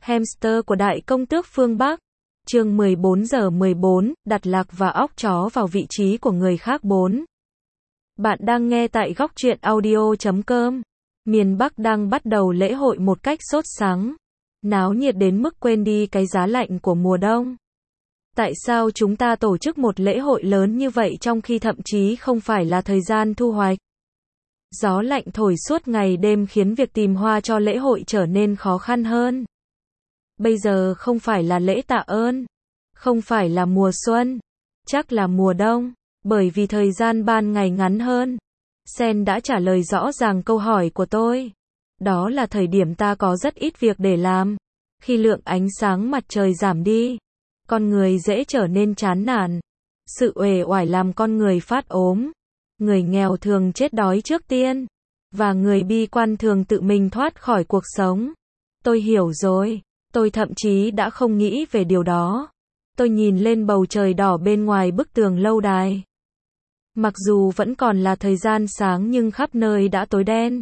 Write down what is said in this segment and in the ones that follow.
Hamster của Đại Công Tước phương Bắc. Chương 14:14, đặt lạc và óc chó vào vị trí của người khác 4. Bạn đang nghe tại góc truyện audio.com. Miền Bắc đang bắt đầu lễ hội một cách sốt sắng, náo nhiệt đến mức quên đi cái giá lạnh của mùa đông. Tại sao chúng ta tổ chức một lễ hội lớn như vậy trong khi thậm chí không phải là thời gian thu hoạch? Gió lạnh thổi suốt ngày đêm khiến việc tìm hoa cho lễ hội trở nên khó khăn hơn. Bây giờ không phải là lễ tạ ơn, không phải là mùa xuân, chắc là mùa đông, bởi vì thời gian ban ngày ngắn hơn. Sen đã trả lời rõ ràng câu hỏi của tôi. Đó là thời điểm ta có rất ít việc để làm. Khi lượng ánh sáng mặt trời giảm đi, con người dễ trở nên chán nản. Sự uể oải làm con người phát ốm. Người nghèo thường chết đói trước tiên, và người bi quan thường tự mình thoát khỏi cuộc sống. Tôi hiểu rồi. Tôi thậm chí đã không nghĩ về điều đó. Tôi nhìn lên bầu trời đỏ bên ngoài bức tường lâu đài. Mặc dù vẫn còn là thời gian sáng nhưng khắp nơi đã tối đen.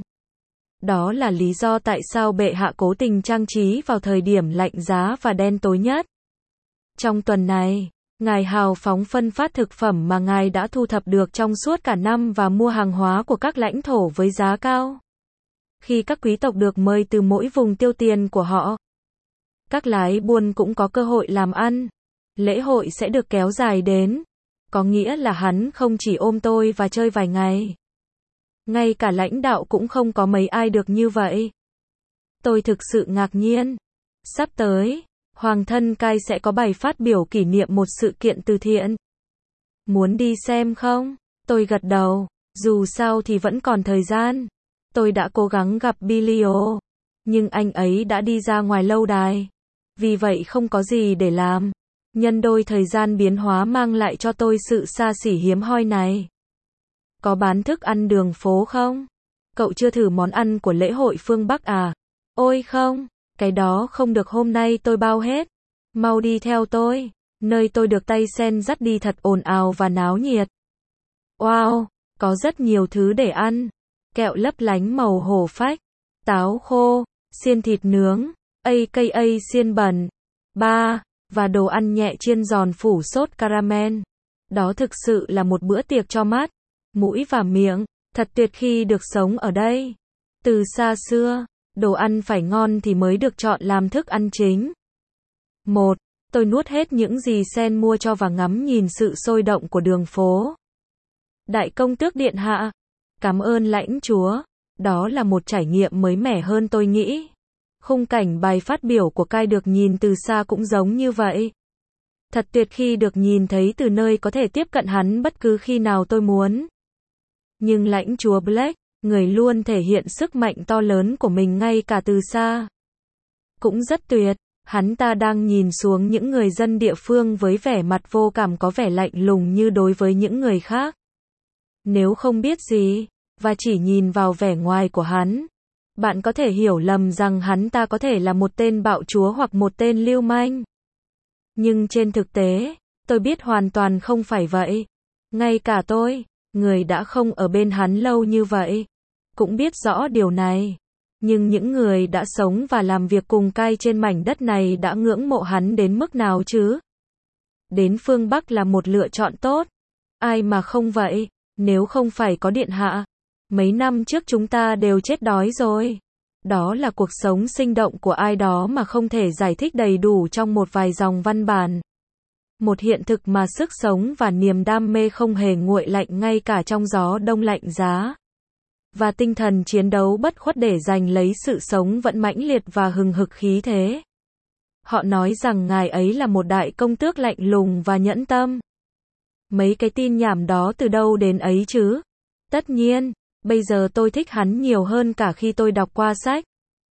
Đó là lý do tại sao bệ hạ cố tình trang trí vào thời điểm lạnh giá và đen tối nhất. Trong tuần này, ngài hào phóng phân phát thực phẩm mà ngài đã thu thập được trong suốt cả năm và mua hàng hóa của các lãnh thổ với giá cao. Khi các quý tộc được mời từ mỗi vùng tiêu tiền của họ, các lái buôn cũng có cơ hội làm ăn. Lễ hội sẽ được kéo dài đến. Có nghĩa là hắn không chỉ ôm tôi và chơi vài ngày. Ngay cả lãnh đạo cũng không có mấy ai được như vậy. Tôi thực sự ngạc nhiên. Sắp tới, Hoàng thân Cai sẽ có bài phát biểu kỷ niệm một sự kiện từ thiện. Muốn đi xem không? Tôi gật đầu. Dù sao thì vẫn còn thời gian. Tôi đã cố gắng gặp Bilio, nhưng anh ấy đã đi ra ngoài lâu đài. Vì vậy không có gì để làm. Nhân đôi thời gian biến hóa mang lại cho tôi sự xa xỉ hiếm hoi này. Có bán thức ăn đường phố không? Cậu chưa thử món ăn của lễ hội phương Bắc à? Ôi không, cái đó không được, hôm nay tôi bao hết. Mau đi theo tôi. Nơi tôi được tay sen dắt đi thật ồn ào và náo nhiệt. Wow, có rất nhiều thứ để ăn. Kẹo lấp lánh màu hổ phách, táo khô, xiên thịt nướng, aka xiên bẩn, và đồ ăn nhẹ chiên giòn phủ sốt caramel. Đó thực sự là một bữa tiệc cho mắt, mũi và miệng. Thật tuyệt khi được sống ở đây. Từ xa xưa, đồ ăn phải ngon thì mới được chọn làm thức ăn chính. Tôi nuốt hết những gì Sen mua cho và ngắm nhìn sự sôi động của đường phố. Đại Công Tước điện hạ, cảm ơn lãnh chúa. Đó là một trải nghiệm mới mẻ hơn tôi nghĩ. Khung cảnh bài phát biểu của Cai được nhìn từ xa cũng giống như vậy. Thật tuyệt khi được nhìn thấy từ nơi có thể tiếp cận hắn bất cứ khi nào tôi muốn. Nhưng lãnh chúa Black, người luôn thể hiện sức mạnh to lớn của mình ngay cả từ xa, cũng rất tuyệt. Hắn ta đang nhìn xuống những người dân địa phương với vẻ mặt vô cảm, có vẻ lạnh lùng như đối với những người khác. Nếu không biết gì, và chỉ nhìn vào vẻ ngoài của hắn, bạn có thể hiểu lầm rằng hắn ta có thể là một tên bạo chúa hoặc một tên lưu manh. Nhưng trên thực tế, tôi biết hoàn toàn không phải vậy. Ngay cả tôi, người đã không ở bên hắn lâu như vậy, cũng biết rõ điều này. Nhưng những người đã sống và làm việc cùng Cai trên mảnh đất này đã ngưỡng mộ hắn đến mức nào chứ? Đến phương Bắc là một lựa chọn tốt. Ai mà không vậy, nếu không phải có điện hạ. Mấy năm trước chúng ta đều chết đói rồi. Đó là cuộc sống sinh động của ai đó mà không thể giải thích đầy đủ trong một vài dòng văn bản. Một hiện thực mà sức sống và niềm đam mê không hề nguội lạnh ngay cả trong gió đông lạnh giá. Và tinh thần chiến đấu bất khuất để giành lấy sự sống vẫn mãnh liệt và hừng hực khí thế. Họ nói rằng ngài ấy là một đại công tước lạnh lùng và nhẫn tâm. Mấy cái tin nhảm đó từ đâu đến ấy chứ? Tất nhiên, bây giờ tôi thích hắn nhiều hơn cả khi tôi đọc qua sách.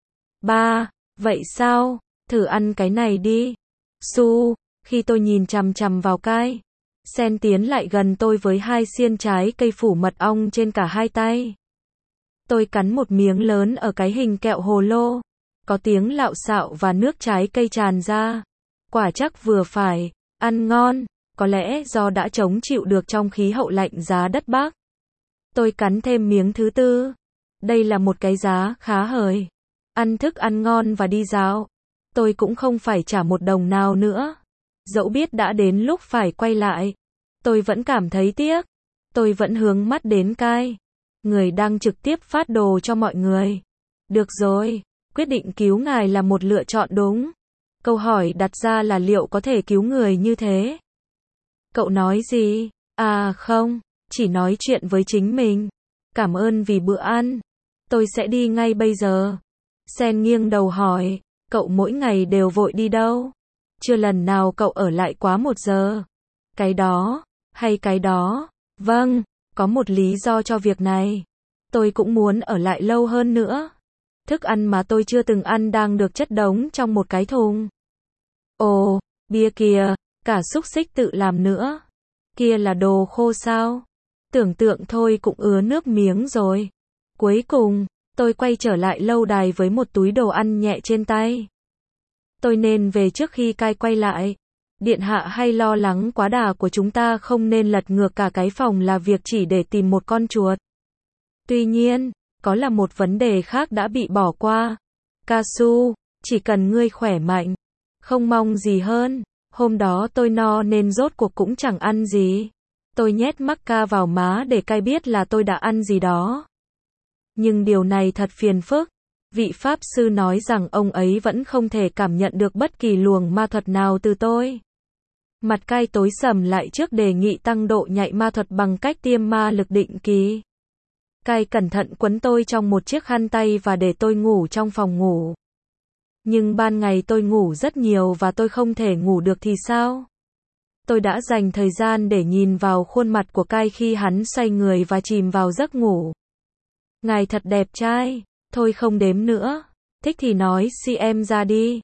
Vậy sao? Thử ăn cái này đi. Khi tôi nhìn chằm chằm vào Cai, Sen tiến lại gần tôi với hai xiên trái cây phủ mật ong trên cả hai tay. Tôi cắn một miếng lớn ở cái hình kẹo hồ lô. Có tiếng lạo xạo và nước trái cây tràn ra. Quả chắc vừa phải, ăn ngon, có lẽ do đã chống chịu được trong khí hậu lạnh giá đất Bắc. Tôi cắn thêm miếng thứ tư. Đây là một cái giá khá hời. Ăn thức ăn ngon và đi dạo. tôi cũng không phải trả một đồng nào nữa. Dẫu biết đã đến lúc phải quay lại, tôi vẫn cảm thấy tiếc. Tôi vẫn hướng mắt đến Kai, người đang trực tiếp phát đồ cho mọi người. Được rồi, quyết định cứu ngài là một lựa chọn đúng. Câu hỏi đặt ra là liệu có thể cứu người như thế? Cậu nói gì? À không, chỉ nói chuyện với chính mình. Cảm ơn vì bữa ăn. Tôi sẽ đi ngay bây giờ. Sen nghiêng đầu hỏi, cậu mỗi ngày đều vội đi đâu? Chưa lần nào cậu ở lại quá 1 giờ. Cái đó, hay cái đó? Vâng, có một lý do cho việc này. Tôi cũng muốn ở lại lâu hơn nữa. Thức ăn mà tôi chưa từng ăn đang được chất đống trong một cái thùng. Ồ, bia kìa, cả xúc xích tự làm nữa. Kia là đồ khô sao? Tưởng tượng thôi cũng ứa nước miếng rồi. Cuối cùng, tôi quay trở lại lâu đài với một túi đồ ăn nhẹ trên tay. Tôi nên về trước khi Kai quay lại. Điện hạ hay lo lắng quá đà của chúng ta không nên lật ngược cả cái phòng là việc chỉ để tìm một con chuột. Tuy nhiên, có là một vấn đề khác đã bị bỏ qua. Kasu, chỉ cần ngươi khỏe mạnh. Không mong gì hơn. Hôm đó tôi no nên rốt cuộc cũng chẳng ăn gì. Tôi nhét macca vào má để Kai biết là tôi đã ăn gì đó. Nhưng điều này thật phiền phức. Vị Pháp sư nói rằng ông ấy vẫn không thể cảm nhận được bất kỳ luồng ma thuật nào từ tôi. Mặt Kai tối sầm lại trước đề nghị tăng độ nhạy ma thuật bằng cách tiêm ma lực định kỳ. Kai cẩn thận quấn tôi trong một chiếc khăn tay và để tôi ngủ trong phòng ngủ. Nhưng ban ngày tôi ngủ rất nhiều và tôi không thể ngủ được thì sao? Tôi đã dành thời gian để nhìn vào khuôn mặt của Kai khi hắn xoay người và chìm vào giấc ngủ. Ngài thật đẹp trai. Thôi không đếm nữa. Thích thì nói CM ra đi.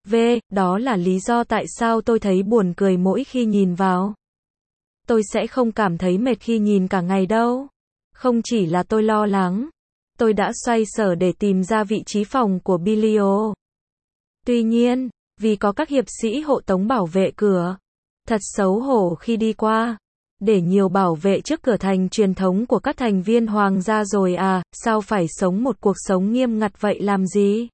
Đó là lý do tại sao tôi thấy buồn cười mỗi khi nhìn vào. Tôi sẽ không cảm thấy mệt khi nhìn cả ngày đâu. Không chỉ là tôi lo lắng. Tôi đã xoay sở để tìm ra vị trí phòng của Bilio. Tuy nhiên, vì có các hiệp sĩ hộ tống bảo vệ cửa. Thật xấu hổ khi đi qua. Để nhiều bảo vệ trước cửa thành truyền thống của các thành viên hoàng gia rồi à, sao phải sống một cuộc sống nghiêm ngặt vậy làm gì?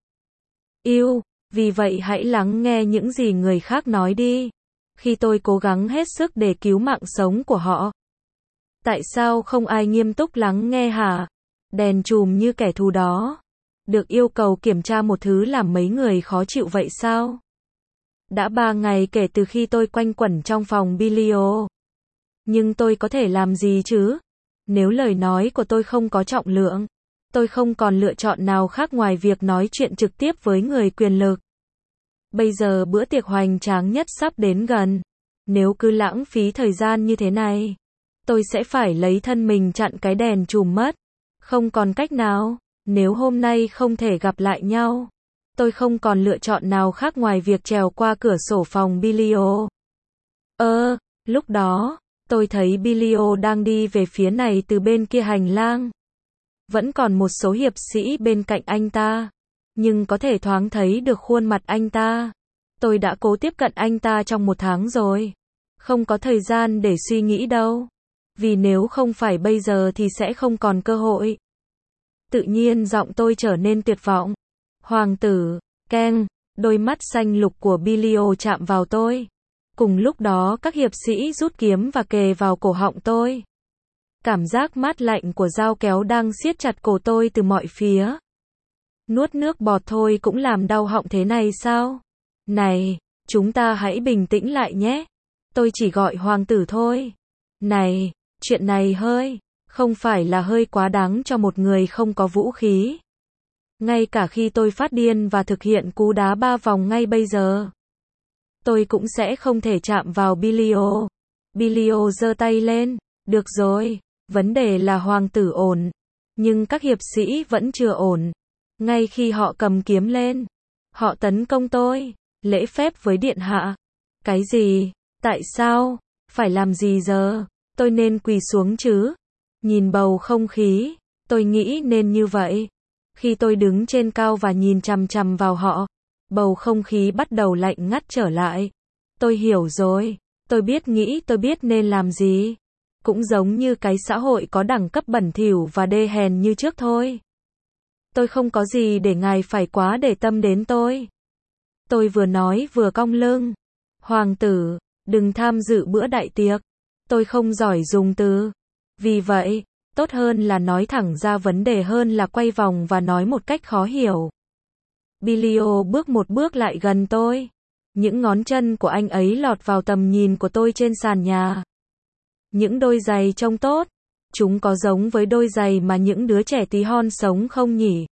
Vì vậy hãy lắng nghe những gì người khác nói đi. Khi tôi cố gắng hết sức để cứu mạng sống của họ. Tại sao không ai nghiêm túc lắng nghe hả? Đèn chùm như kẻ thù đó. Được yêu cầu kiểm tra một thứ làm mấy người khó chịu vậy sao? Đã 3 ngày kể từ khi tôi quanh quẩn trong phòng Bilio. Nhưng tôi có thể làm gì chứ? Nếu lời nói của tôi không có trọng lượng, tôi không còn lựa chọn nào khác ngoài việc nói chuyện trực tiếp với người quyền lực. Bây giờ bữa tiệc hoành tráng nhất sắp đến gần. Nếu cứ lãng phí thời gian như thế này, tôi sẽ phải lấy thân mình chặn cái đèn chùm mất. Không còn cách nào. Nếu hôm nay không thể gặp lại nhau, tôi không còn lựa chọn nào khác ngoài việc trèo qua cửa sổ phòng Bilio. Lúc đó, tôi thấy Bilio đang đi về phía này từ bên kia hành lang. Vẫn còn một số hiệp sĩ bên cạnh anh ta, nhưng có thể thoáng thấy được khuôn mặt anh ta. Tôi đã cố tiếp cận anh ta trong 1 tháng rồi. Không có thời gian để suy nghĩ đâu. Vì nếu không phải bây giờ thì sẽ không còn cơ hội. Tự nhiên giọng tôi trở nên tuyệt vọng. Hoàng tử, Ken, đôi mắt xanh lục của Bilio chạm vào tôi. Cùng lúc đó các hiệp sĩ rút kiếm và kề vào cổ họng tôi. Cảm giác mát lạnh của dao kéo đang siết chặt cổ tôi từ mọi phía. Nuốt nước bọt thôi cũng làm đau họng thế này sao? Này, chúng ta hãy bình tĩnh lại nhé. Tôi chỉ gọi hoàng tử thôi. Này, chuyện này không phải là hơi quá đáng cho một người không có vũ khí. Ngay cả khi tôi phát điên và thực hiện cú đá 3 vòng ngay bây giờ, tôi cũng sẽ không thể chạm vào Bilio. Bilio giơ tay lên. Được rồi, vấn đề là hoàng tử ổn. Nhưng các hiệp sĩ vẫn chưa ổn. Ngay khi họ cầm kiếm lên, họ tấn công tôi. Lễ phép với điện hạ. Cái gì? Tại sao? Phải làm gì giờ? Tôi nên quỳ xuống chứ? Nhìn bầu không khí, tôi nghĩ nên như vậy. Khi tôi đứng trên cao và nhìn chằm chằm vào họ, bầu không khí bắt đầu lạnh ngắt trở lại. Tôi hiểu rồi. Tôi biết nên làm gì. Cũng giống như cái xã hội có đẳng cấp bẩn thỉu và đê hèn như trước thôi. Tôi không có gì để ngài phải quá để tâm đến tôi. Tôi vừa nói vừa cong lưng. Hoàng tử, đừng tham dự bữa đại tiệc. Tôi không giỏi dùng từ. Vì vậy, tốt hơn là nói thẳng ra vấn đề hơn là quay vòng và nói một cách khó hiểu. Bilio bước một bước lại gần tôi. Những ngón chân của anh ấy lọt vào tầm nhìn của tôi trên sàn nhà. Những đôi giày trông tốt. Chúng có giống với đôi giày mà những đứa trẻ tí hon sống không nhỉ?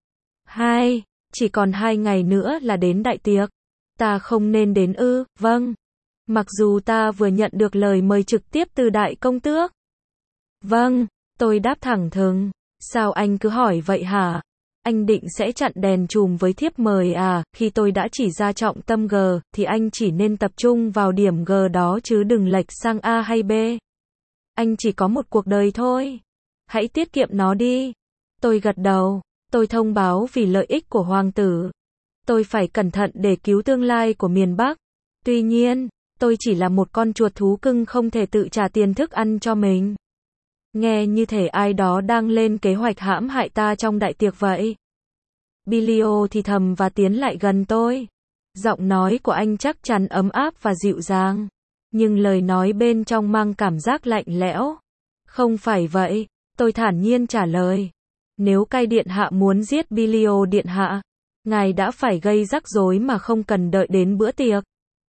Chỉ còn 2 ngày nữa là đến đại tiệc. Ta không nên đến ư? Vâng. Mặc dù ta vừa nhận được lời mời trực tiếp từ đại công tước. Vâng, tôi đáp thẳng thừng. Sao anh cứ hỏi vậy hả? Anh định sẽ chặn đèn chùm với thiếp mời à? Khi tôi đã chỉ ra trọng tâm G, thì anh chỉ nên tập trung vào điểm G đó chứ đừng lệch sang A hay B. Anh chỉ có một cuộc đời thôi. Hãy tiết kiệm nó đi. Tôi gật đầu. Tôi thông báo vì lợi ích của hoàng tử. Tôi phải cẩn thận để cứu tương lai của miền Bắc. Tuy nhiên, tôi chỉ là một con chuột thú cưng không thể tự trả tiền thức ăn cho mình. Nghe như thể ai đó đang lên kế hoạch hãm hại ta trong đại tiệc vậy. Bilio thì thầm và tiến lại gần tôi. Giọng nói của anh chắc chắn ấm áp và dịu dàng. Nhưng lời nói bên trong mang cảm giác lạnh lẽo. Không phải vậy, tôi thản nhiên trả lời. Nếu cai điện hạ muốn giết Bilio điện hạ, ngài đã phải gây rắc rối mà không cần đợi đến bữa tiệc.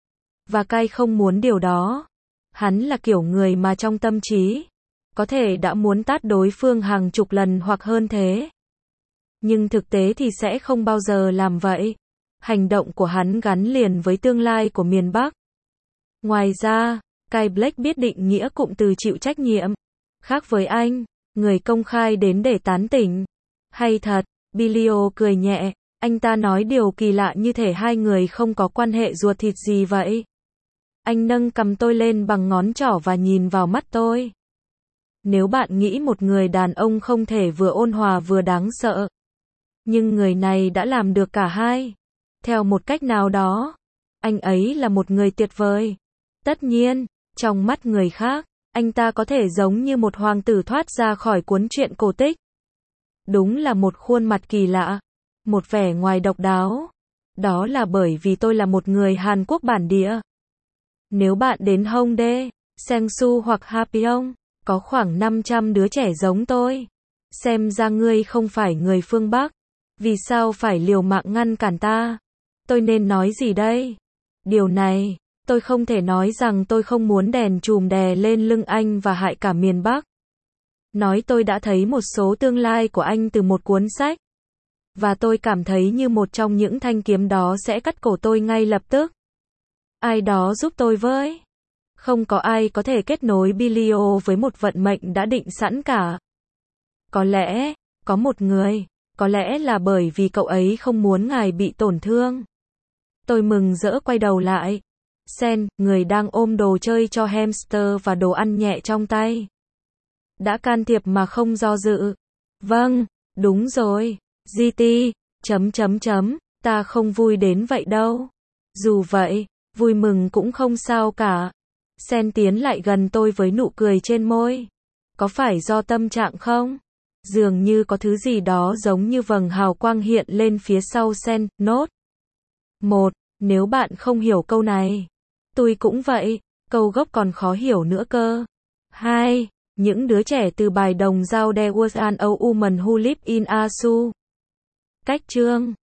Và cai không muốn điều đó. Hắn là kiểu người mà trong tâm trí, có thể đã muốn tát đối phương hàng chục lần hoặc hơn thế. Nhưng thực tế thì sẽ không bao giờ làm vậy. Hành động của hắn gắn liền với tương lai của miền Bắc. Ngoài ra, Kai Black biết định nghĩa cụm từ chịu trách nhiệm. Khác với anh, người công khai đến để tán tỉnh. Hay thật, Bilio cười nhẹ, anh ta nói điều kỳ lạ như thể hai người không có quan hệ ruột thịt gì vậy. Anh nâng cằm tôi lên bằng ngón trỏ và nhìn vào mắt tôi. Nếu bạn nghĩ một người đàn ông không thể vừa ôn hòa vừa đáng sợ, nhưng người này đã làm được cả hai. Theo một cách nào đó, anh ấy là một người tuyệt vời. Tất nhiên, trong mắt người khác, anh ta có thể giống như một hoàng tử thoát ra khỏi cuốn truyện cổ tích. Đúng là một khuôn mặt kỳ lạ, một vẻ ngoài độc đáo. Đó là bởi vì tôi là một người Hàn Quốc bản địa. Nếu bạn đến Hongdae, Seongsu hoặc Hapyeong, có khoảng 500 đứa trẻ giống tôi. Xem ra ngươi không phải người phương Bắc. Vì sao phải liều mạng ngăn cản ta? Tôi nên nói gì đây? Điều này, tôi không thể nói rằng tôi không muốn đèn chùm đè lên lưng anh và hại cả miền Bắc. Nói tôi đã thấy một số tương lai của anh từ một cuốn sách. Và tôi cảm thấy như một trong những thanh kiếm đó sẽ cắt cổ tôi ngay lập tức. Ai đó giúp tôi với. Không có ai có thể kết nối Bilio với một vận mệnh đã định sẵn cả. Có lẽ, có một người, có lẽ là bởi vì cậu ấy không muốn ngài bị tổn thương. Tôi mừng rỡ quay đầu lại. Sen, người đang ôm đồ chơi cho hamster và đồ ăn nhẹ trong tay, đã can thiệp mà không do dự. Vâng, đúng rồi. GT, ta không vui đến vậy đâu. Dù vậy, vui mừng cũng không sao cả. Sen tiến lại gần tôi với nụ cười trên môi. Có phải do tâm trạng không? Dường như có thứ gì đó giống như vầng hào quang hiện lên phía sau Sen. Nốt 1. Nếu bạn không hiểu câu này, tôi cũng vậy. Câu gốc còn khó hiểu nữa cơ. 2. Những đứa trẻ từ bài đồng dao There was an old woman who lived in a shoe. Cách chương